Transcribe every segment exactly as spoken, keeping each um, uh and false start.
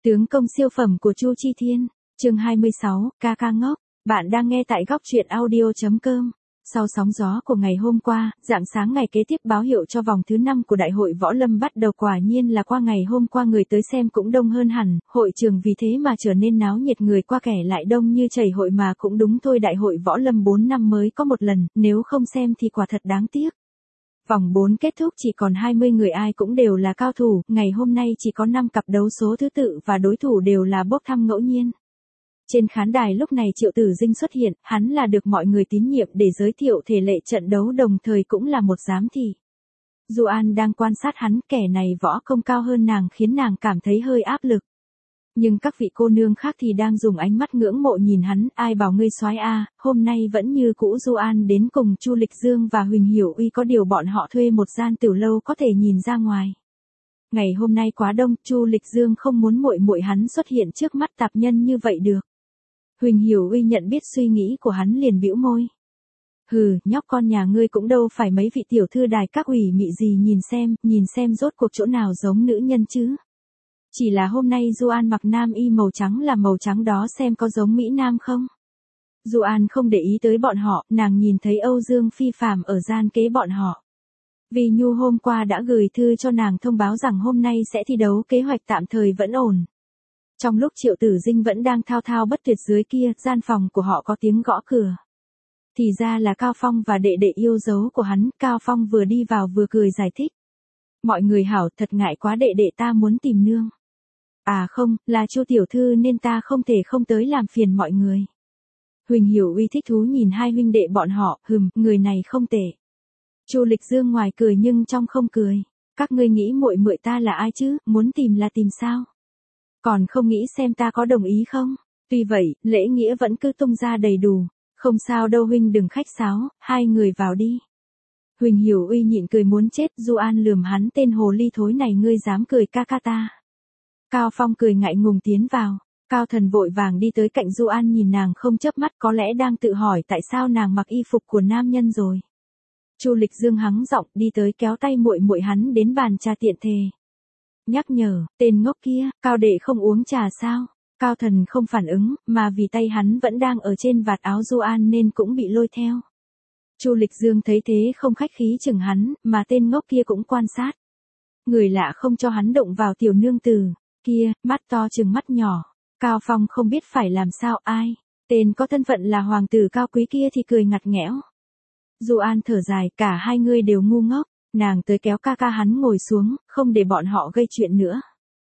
Tướng công siêu phẩm của Chu Chi Thiên, chương hai mươi sáu, ca ca ngốc. Bạn đang nghe tại góc truyện audio chấm com. Sau sóng gió của ngày hôm qua, rạng sáng ngày kế tiếp báo hiệu cho vòng thứ năm của đại hội võ lâm bắt đầu, quả nhiên là qua ngày hôm qua người tới xem cũng đông hơn hẳn, hội trường vì thế mà trở nên náo nhiệt, người qua kẻ lại đông như chảy hội, mà cũng đúng thôi, đại hội võ lâm bốn năm mới có một lần, nếu không xem thì quả thật đáng tiếc. Vòng bốn kết thúc chỉ còn hai mươi người, ai cũng đều là cao thủ, ngày hôm nay chỉ có năm cặp đấu số thứ tự và đối thủ đều là bốc thăm ngẫu nhiên. Trên khán đài lúc này Triệu Tử Dinh xuất hiện, hắn là được mọi người tín nhiệm để giới thiệu thể lệ trận đấu, đồng thời cũng là một giám thị. Du An đang quan sát hắn, kẻ này võ công cao hơn nàng khiến nàng cảm thấy hơi áp lực. Nhưng các vị cô nương khác thì đang dùng ánh mắt ngưỡng mộ nhìn hắn, ai bảo ngươi soái a, hôm nay vẫn như cũ. Du An đến cùng Chu Lịch Dương và Huỳnh Hiểu Uy, có điều bọn họ thuê một gian tiểu lâu có thể nhìn ra ngoài. Ngày hôm nay quá đông, Chu Lịch Dương không muốn muội muội hắn xuất hiện trước mắt tạp nhân như vậy được. Huỳnh Hiểu Uy nhận biết suy nghĩ của hắn liền bĩu môi. Hừ, nhóc con nhà ngươi cũng đâu phải mấy vị tiểu thư đài các ủy mị gì, nhìn xem, nhìn xem rốt cuộc chỗ nào giống nữ nhân chứ. Chỉ là hôm nay Du An mặc nam y màu trắng, là màu trắng đó, xem có giống Mỹ Nam không? Du An không để ý tới bọn họ, nàng nhìn thấy Âu Dương Phi Phàm ở gian kế bọn họ. Vì Nhu hôm qua đã gửi thư cho nàng thông báo rằng hôm nay sẽ thi đấu, kế hoạch tạm thời vẫn ổn. Trong lúc Triệu Tử Dinh vẫn đang thao thao bất tuyệt dưới kia, gian phòng của họ có tiếng gõ cửa. Thì ra là Cao Phong và đệ đệ yêu dấu của hắn. Cao Phong vừa đi vào vừa cười giải thích. Mọi người hảo, thật ngại quá, đệ đệ ta muốn tìm nương. À không, là Chu tiểu thư nên ta không thể không tới làm phiền mọi người. Huỳnh Hiểu Uy thích thú nhìn hai huynh đệ bọn họ, hừm, người này không tệ. Chu Lịch Dương ngoài cười nhưng trong không cười. Các ngươi nghĩ muội muội ta là ai chứ, muốn tìm là tìm sao? Còn không nghĩ xem ta có đồng ý không? Tuy vậy, lễ nghĩa vẫn cứ tung ra đầy đủ. Không sao đâu huynh, đừng khách sáo, hai người vào đi. Huỳnh Hiểu Uy nhịn cười muốn chết. Du An lườm hắn, tên hồ ly thối này, ngươi dám cười ca ca ta. Cao Phong cười ngại ngùng tiến vào. Cao Thần vội vàng đi tới cạnh Du An, nhìn nàng không chớp mắt, có lẽ đang tự hỏi tại sao nàng mặc y phục của nam nhân rồi. Chu Lịch Dương hắng giọng đi tới kéo tay muội muội hắn đến bàn trà tiện thề. Nhắc nhở, tên ngốc kia, Cao đệ không uống trà sao? Cao Thần không phản ứng, mà vì tay hắn vẫn đang ở trên vạt áo Du An nên cũng bị lôi theo. Chu Lịch Dương thấy thế không khách khí chừng hắn, mà tên ngốc kia cũng quan sát. Người lạ không cho hắn động vào tiểu nương tử kia, mắt to chừng mắt nhỏ. Cao Phong không biết phải làm sao, ai? Tên có thân phận là hoàng tử cao quý kia thì cười ngặt nghẽo. Du An thở dài, cả hai người đều ngu ngốc. Nàng tới kéo ca ca hắn ngồi xuống, không để bọn họ gây chuyện nữa.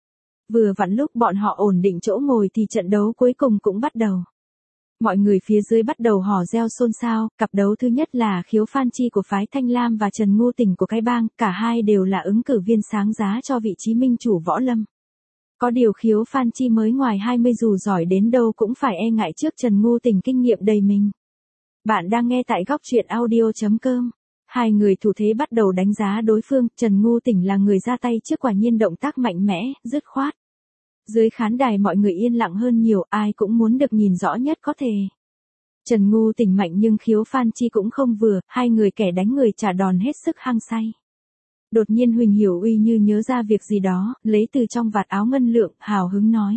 Vừa vặn lúc bọn họ ổn định chỗ ngồi thì trận đấu cuối cùng cũng bắt đầu. Mọi người phía dưới bắt đầu hò reo xôn xao. Cặp đấu thứ nhất là Khiếu Phan Chi của phái Thanh Lam và Trần Ngu Tỉnh của cái bang, cả hai đều là ứng cử viên sáng giá cho vị trí minh chủ võ lâm. Có điều Khiếu Phan Chi mới ngoài hai mươi, dù giỏi đến đâu cũng phải e ngại trước Trần Ngu Tỉnh kinh nghiệm đầy mình. Bạn đang nghe tại góc truyện audio chấm com. Hai người thủ thế bắt đầu đánh giá đối phương. Trần Ngu Tỉnh là người ra tay trước, quả nhiên động tác mạnh mẽ, dứt khoát. Dưới khán đài mọi người yên lặng hơn nhiều, ai cũng muốn được nhìn rõ nhất có thể. Trần Ngu Tỉnh mạnh nhưng Khiếu Phan Chi cũng không vừa, hai người kẻ đánh người trả đòn hết sức hăng say. Đột nhiên Huỳnh Hiểu Uy như nhớ ra việc gì đó, lấy từ trong vạt áo ngân lượng, hào hứng nói.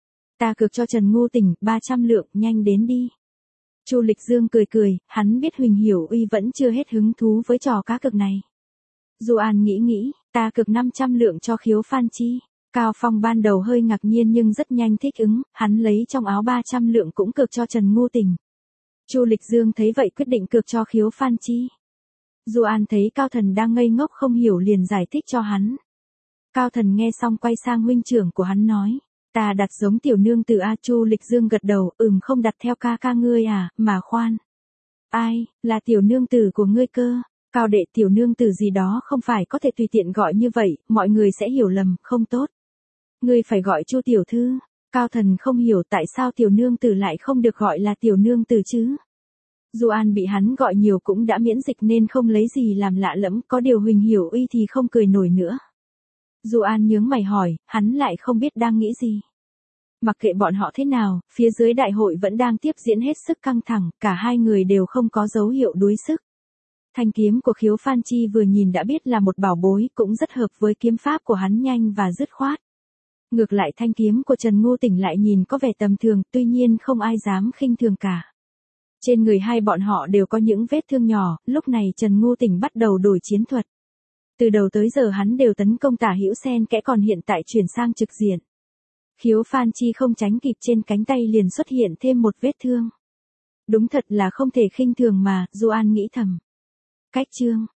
Ta cược cho Trần Ngu Tỉnh, ba trăm lượng, nhanh đến đi. Chu Lịch Dương cười cười, hắn biết Huỳnh Hiểu Uy vẫn chưa hết hứng thú với trò cá cược này. Du An nghĩ nghĩ, ta cược năm trăm lượng cho Khiếu Phan Chi. Cao Phong ban đầu hơi ngạc nhiên nhưng rất nhanh thích ứng, hắn lấy trong áo ba trăm lượng cũng cược cho Trần Ngu Tỉnh. Chu Lịch Dương thấy vậy quyết định cược cho Khiếu Phan Chi. Du An thấy Cao Thần đang ngây ngốc không hiểu liền giải thích cho hắn. Cao Thần nghe xong quay sang huynh trưởng của hắn nói. Ta đặt giống tiểu nương tử a. Chu Lịch Dương gật đầu, ừm, không đặt theo ca ca ngươi à, mà khoan. Ai, là tiểu nương tử của ngươi cơ? Cao đệ, tiểu nương tử gì đó không phải có thể tùy tiện gọi như vậy, mọi người sẽ hiểu lầm, không tốt. Ngươi phải gọi Chu tiểu thư. Cao Thần không hiểu tại sao tiểu nương tử lại không được gọi là tiểu nương tử chứ. Du An bị hắn gọi nhiều cũng đã miễn dịch nên không lấy gì làm lạ lẫm, có điều Huỳnh Hiểu Uy thì không cười nổi nữa. Du An nhướng mày hỏi, hắn lại không biết đang nghĩ gì. Mặc kệ bọn họ thế nào, phía dưới đại hội vẫn đang tiếp diễn hết sức căng thẳng, cả hai người đều không có dấu hiệu đuối sức. Thanh kiếm của Khiếu Phan Chi vừa nhìn đã biết là một bảo bối, cũng rất hợp với kiếm pháp của hắn, nhanh và dứt khoát. Ngược lại thanh kiếm của Trần Ngô Tỉnh lại nhìn có vẻ tầm thường, tuy nhiên không ai dám khinh thường cả. Trên người hai bọn họ đều có những vết thương nhỏ, lúc này Trần Ngô Tỉnh bắt đầu đổi chiến thuật. Từ đầu tới giờ hắn đều tấn công tả hữu xen kẽ, còn hiện tại chuyển sang trực diện. Khiếu Phan Chi không tránh kịp, trên cánh tay liền xuất hiện thêm một vết thương. Đúng thật là không thể khinh thường mà, Du An nghĩ thầm. Cách chương